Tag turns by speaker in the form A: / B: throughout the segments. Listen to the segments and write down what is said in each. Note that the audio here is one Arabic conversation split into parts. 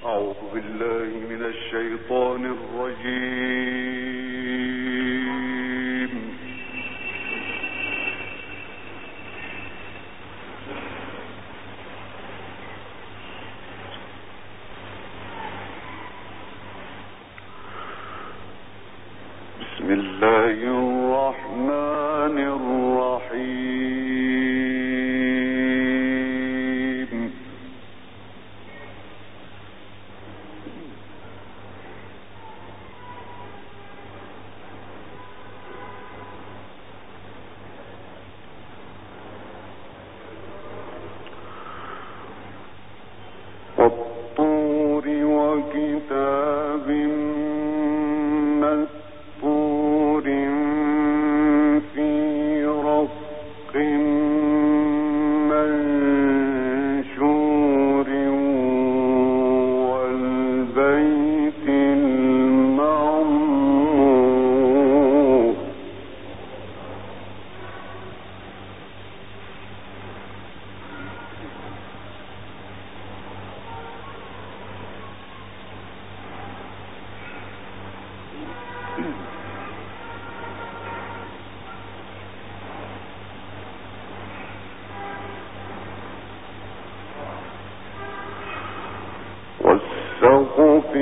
A: أعوذ بالله من الشيطان الرجيم. بسم الله الرحمن الرحيم. والطور وكتاب مسطور في رق منشور والبيت المعمور. والسقف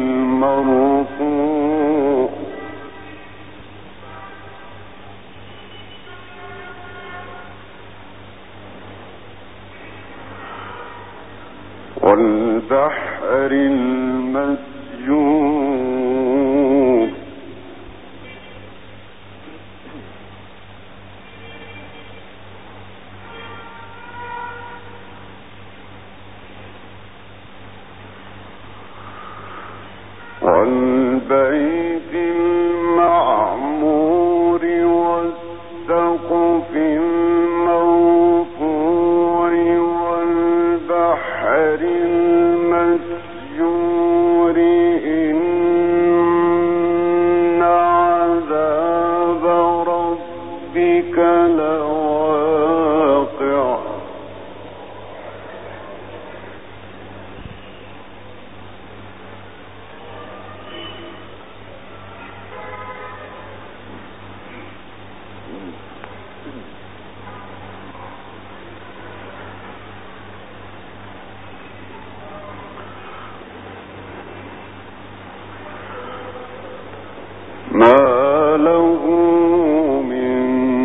A: المرفوع والبحر المسجور. والبيت المعمور والسقف المرفوع والبحر المسجور. إن عذاب ربك لواقع. ما له من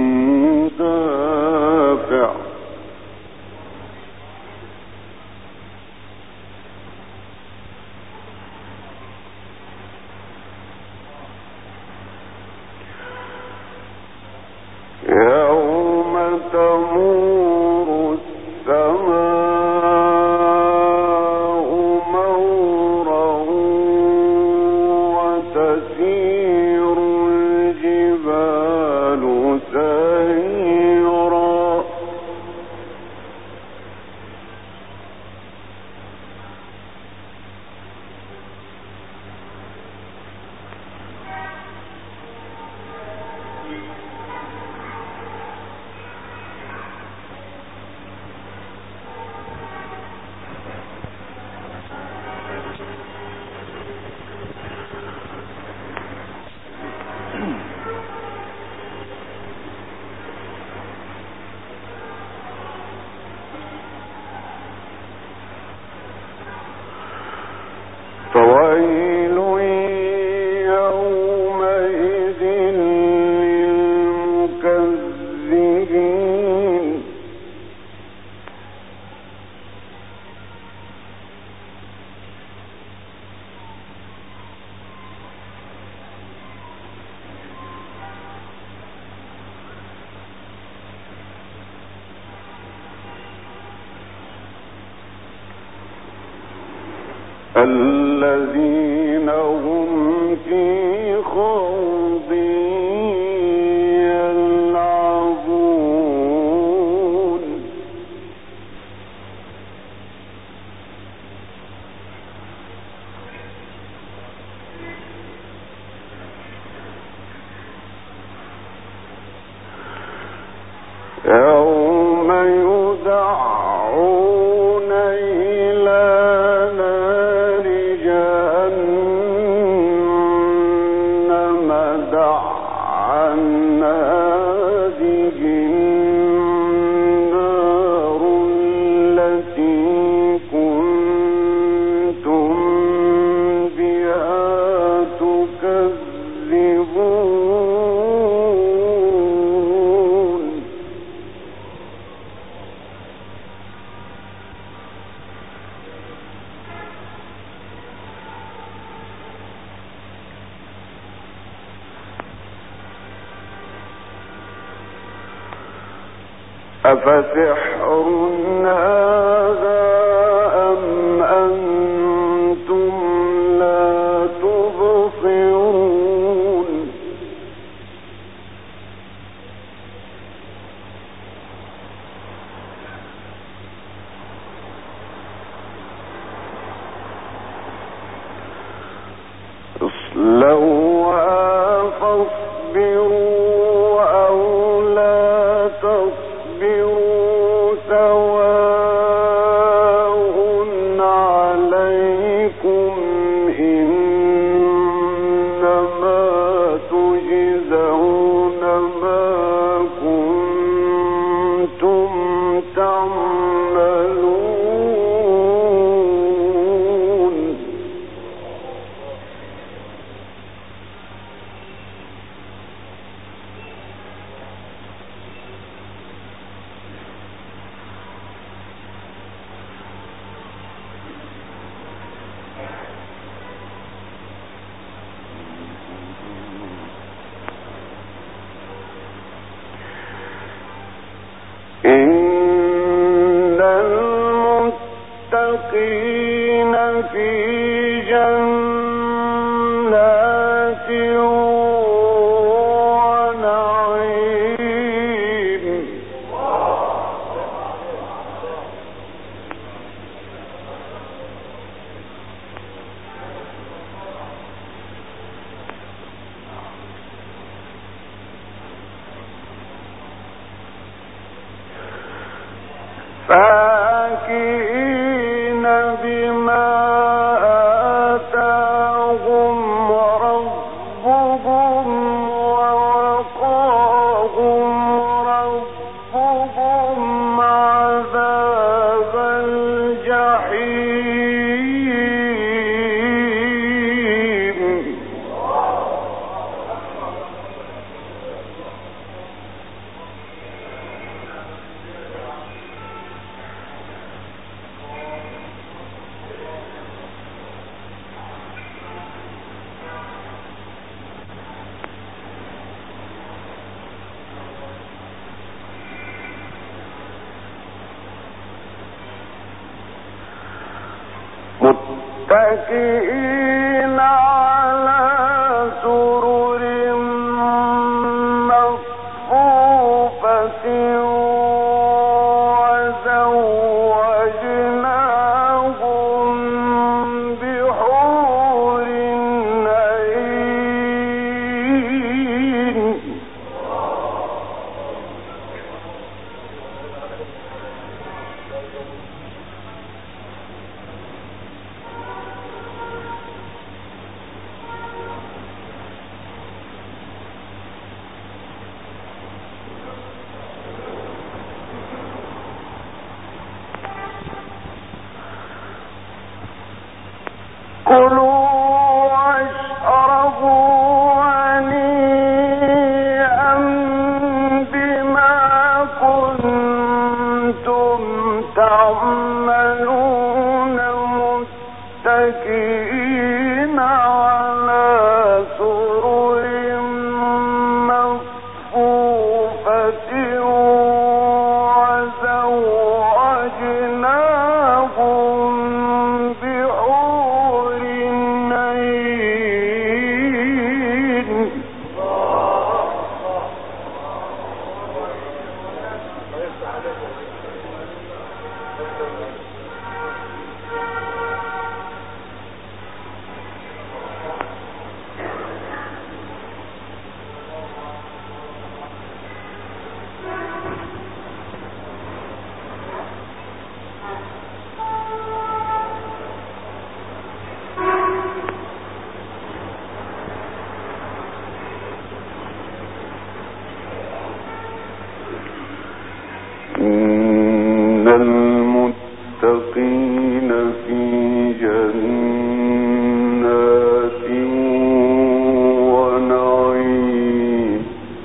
A: دافع. يوم تمور السماء مورا وتسير الجبال سيرا. فويل يومئذ للمكذبين. الذين هم في خوض يلعبون. يوم يدعون إلى نار أفسحر هذا أم أنتم لا تبصرون اصلوها فاصبروا أو لا تصبروا سواء عليكم إنما تجزون ما كنتم تعملون إن المتقين في جنات ونعيم فاكهين بما آتاهم ربهم ووقاهم ربهم عذاب الجحيم متكئين على سرر مصفوفة وزوجناهم بحور عين كلوا واشربوا هنيئا بما كنتم تعملون متكئين على سرر مصفوفة وزوجناهم بحور عين إن المتقين في جنات ونعيم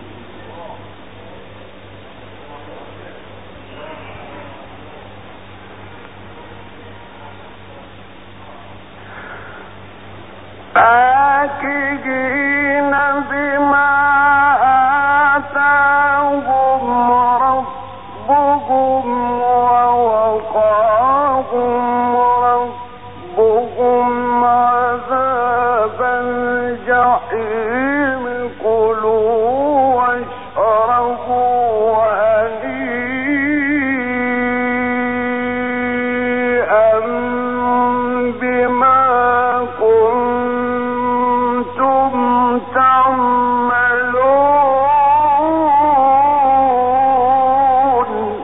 A: فاكهين بما آتاهم ربهم الجحيم كلوا واشربوا هنيئا بما كنتم تعملون.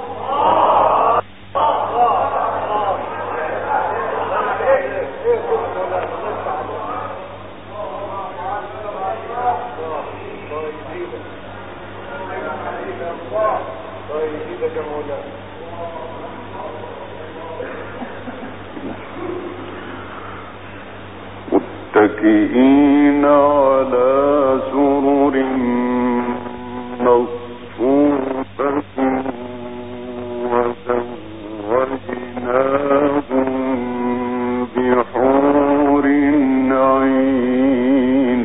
A: متكئين على سرر مصفوفة وزوجناهم بحور عين.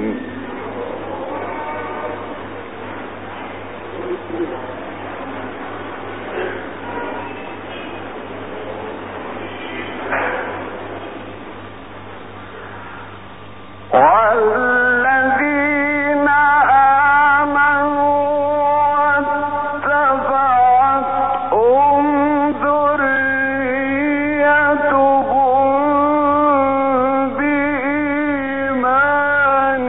A: والذين آمنوا واتبعتهم ذريتهم بإيمان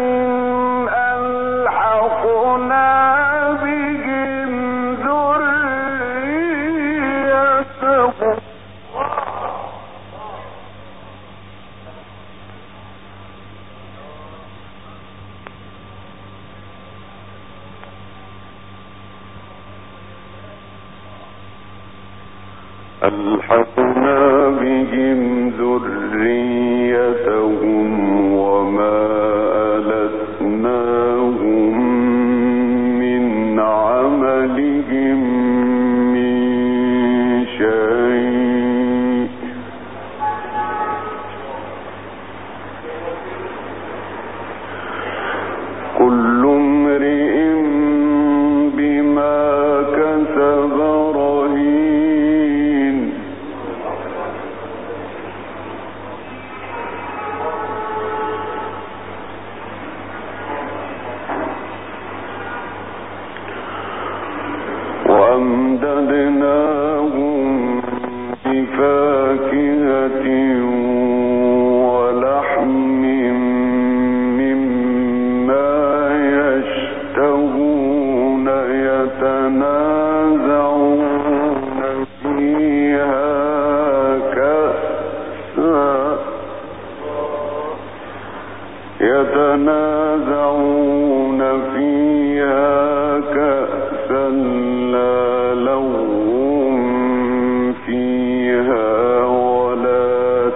A: ألحقنا بهم ذريتهم. ألحقنا بهم ذريتهم وما ألتناهم من عملهم من شيء. كل امرئ بما كسب رهين. وأمددناهم بفاكهة ولحم مما يشتهون يتنازعون فيها كأسا لا لغو فيها ولا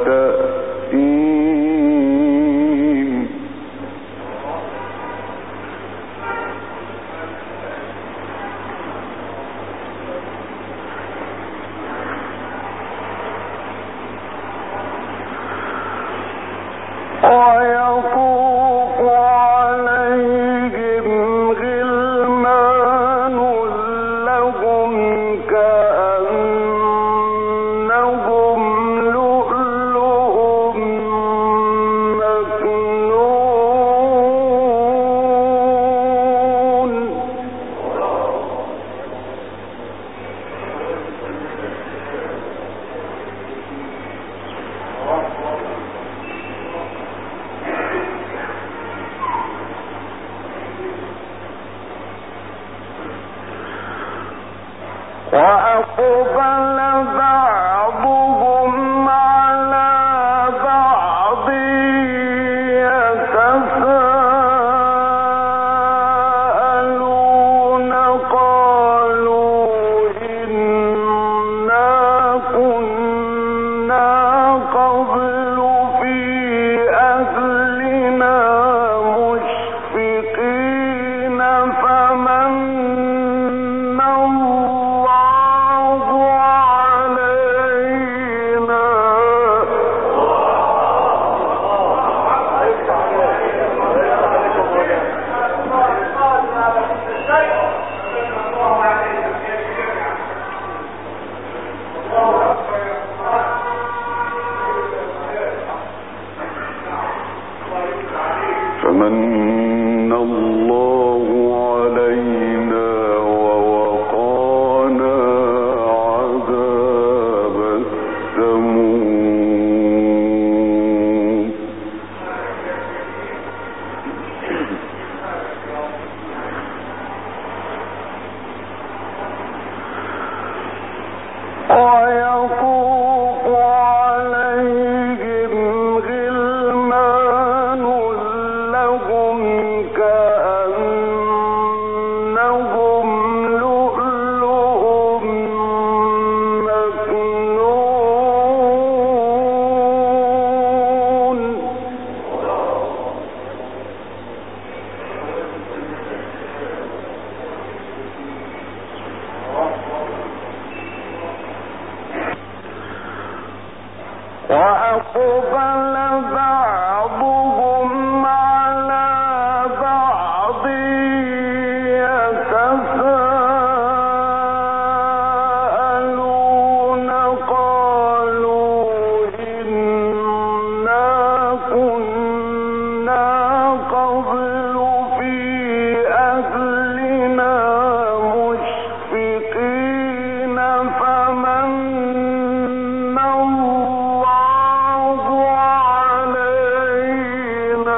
A: تأثيم. ويطوف عليهم غلمان لهم كأنهم لؤلؤ مكنون. وأقبل بعضهم على بعض يتساءلون قالوا إنا كنا قبل في أهلنا مشفقين فمن الله فمن الله علينا ووقانا عذاب السموم. ويطوف عليهم غلمان لهم كأنهم لؤلؤ مكنون. وأقبل بعضهم على بعض يتساءلون قالوا إنا كنا قبل في أهلنا مشفقين فمن الله علينا.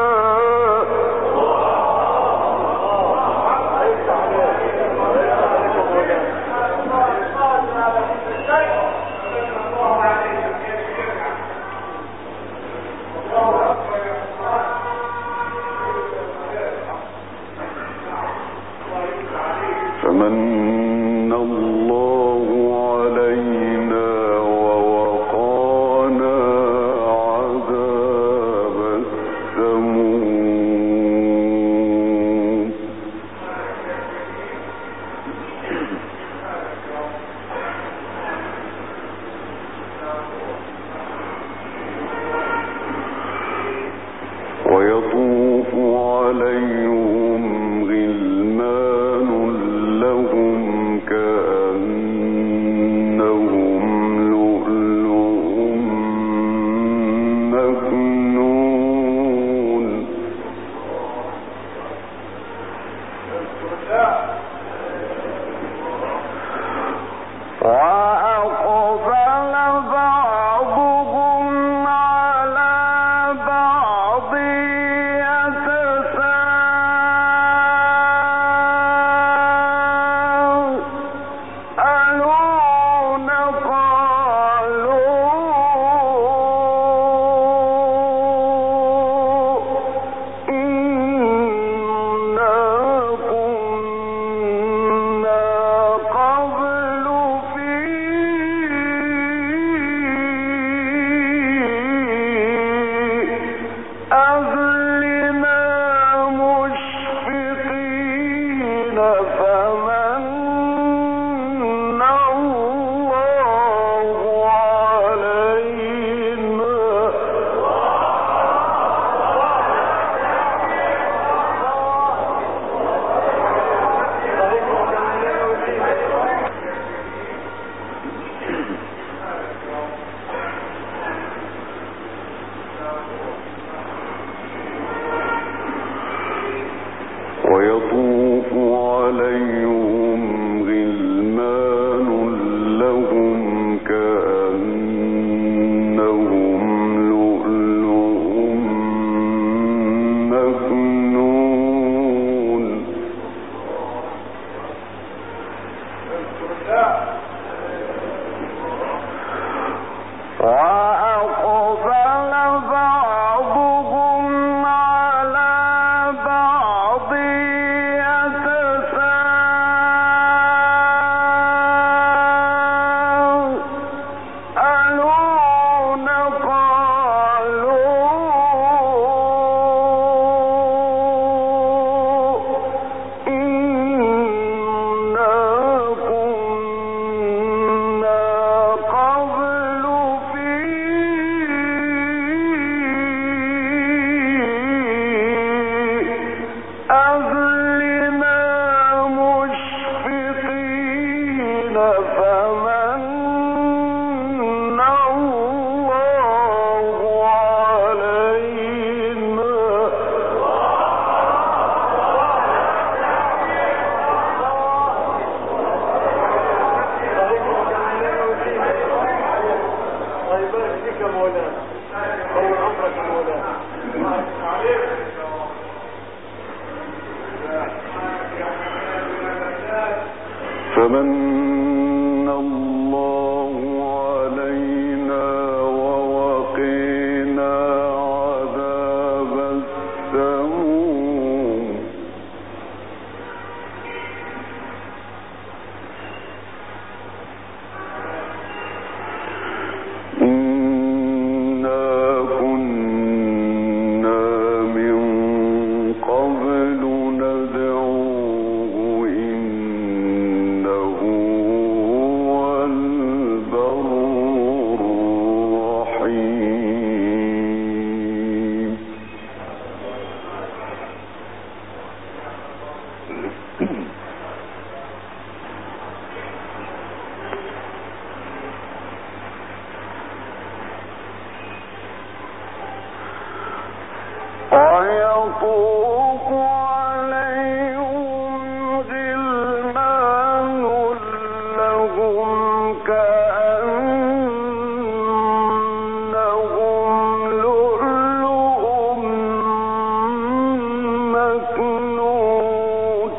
A: فمن الله علينا ووقانا عذاب السموم. ويطوف عليهم غلمان لهم كأنهم لؤلؤ مكنون. وأقبل بعضهم على بعض يتساءلون قالوا إنا كنا قبل في أهلنا مشفقين فمن الله علينا. فمن الله علينا ووقينا عذاب السموم إنا كنا من قبل ندعوه إنه هو البر الرحيم ويطوف عليهم غلمان لهم كأنهم لؤلؤ مكنون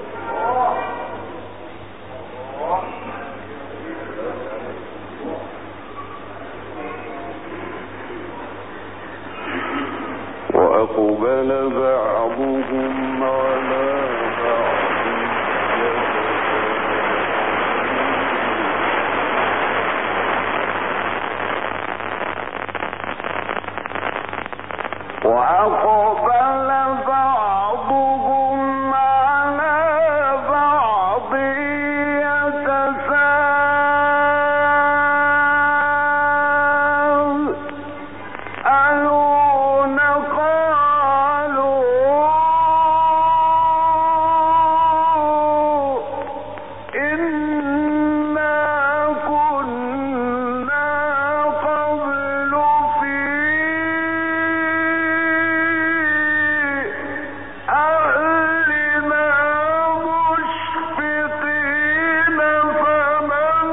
A: وأقبل بعضهم على بعض وأقبل بعضهم على بعض يتساءلون قالوا إنا كنا قبل في أهلنا مشفقين فمن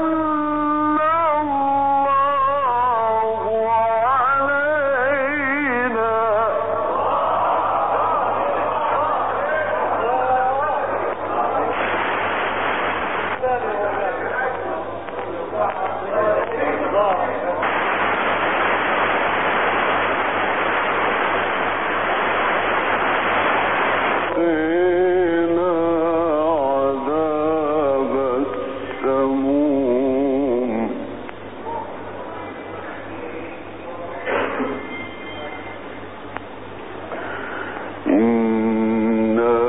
A: الله علينا وقنا عذاب السموم إنا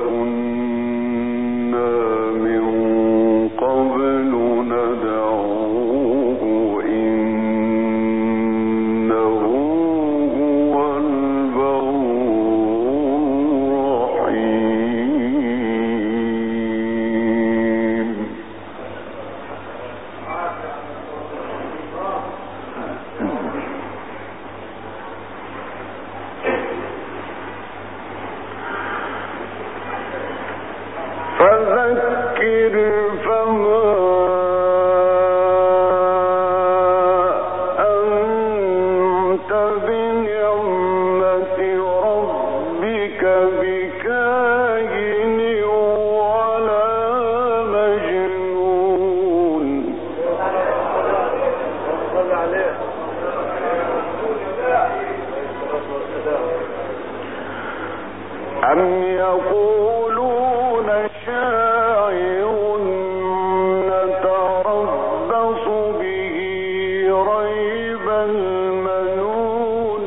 A: كنا من قبل ندعوه إنه هو البر الرحيم فذكر فما أنت بنعمة ربك بكاهن ولا مجنون أم يقولون شاعر نتربص به ريب المنون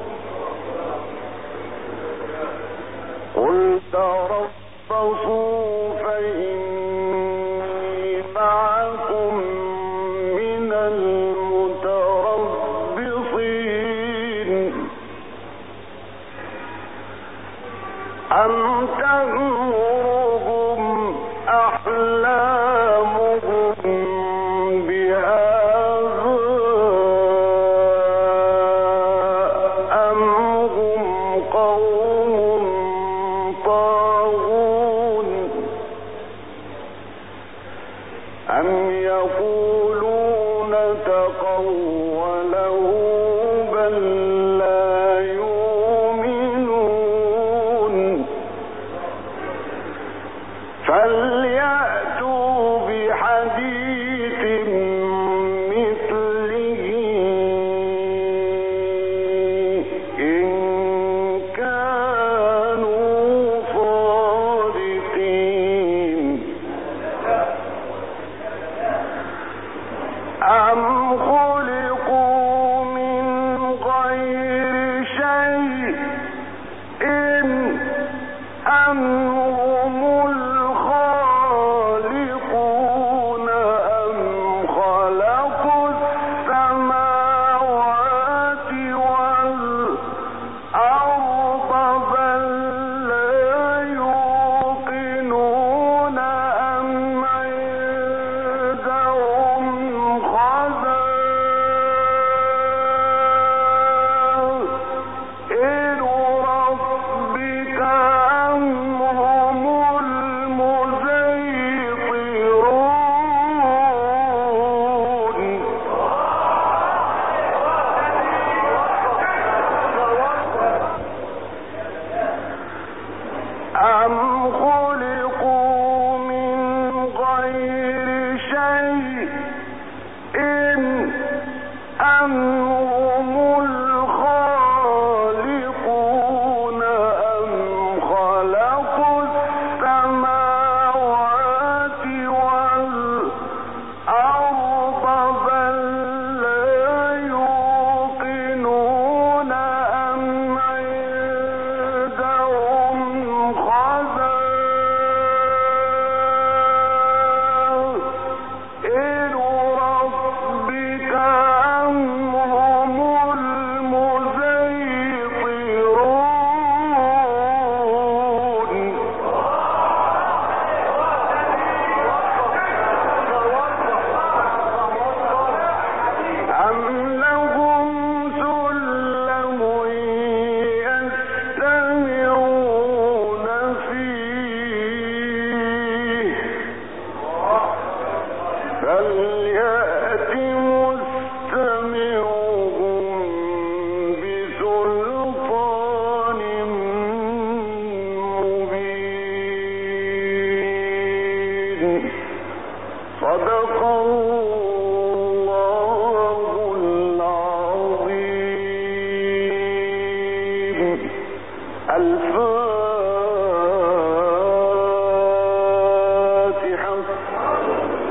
A: قل تربصوا فإني معكم من المتربصين أم تأمرهم أحلام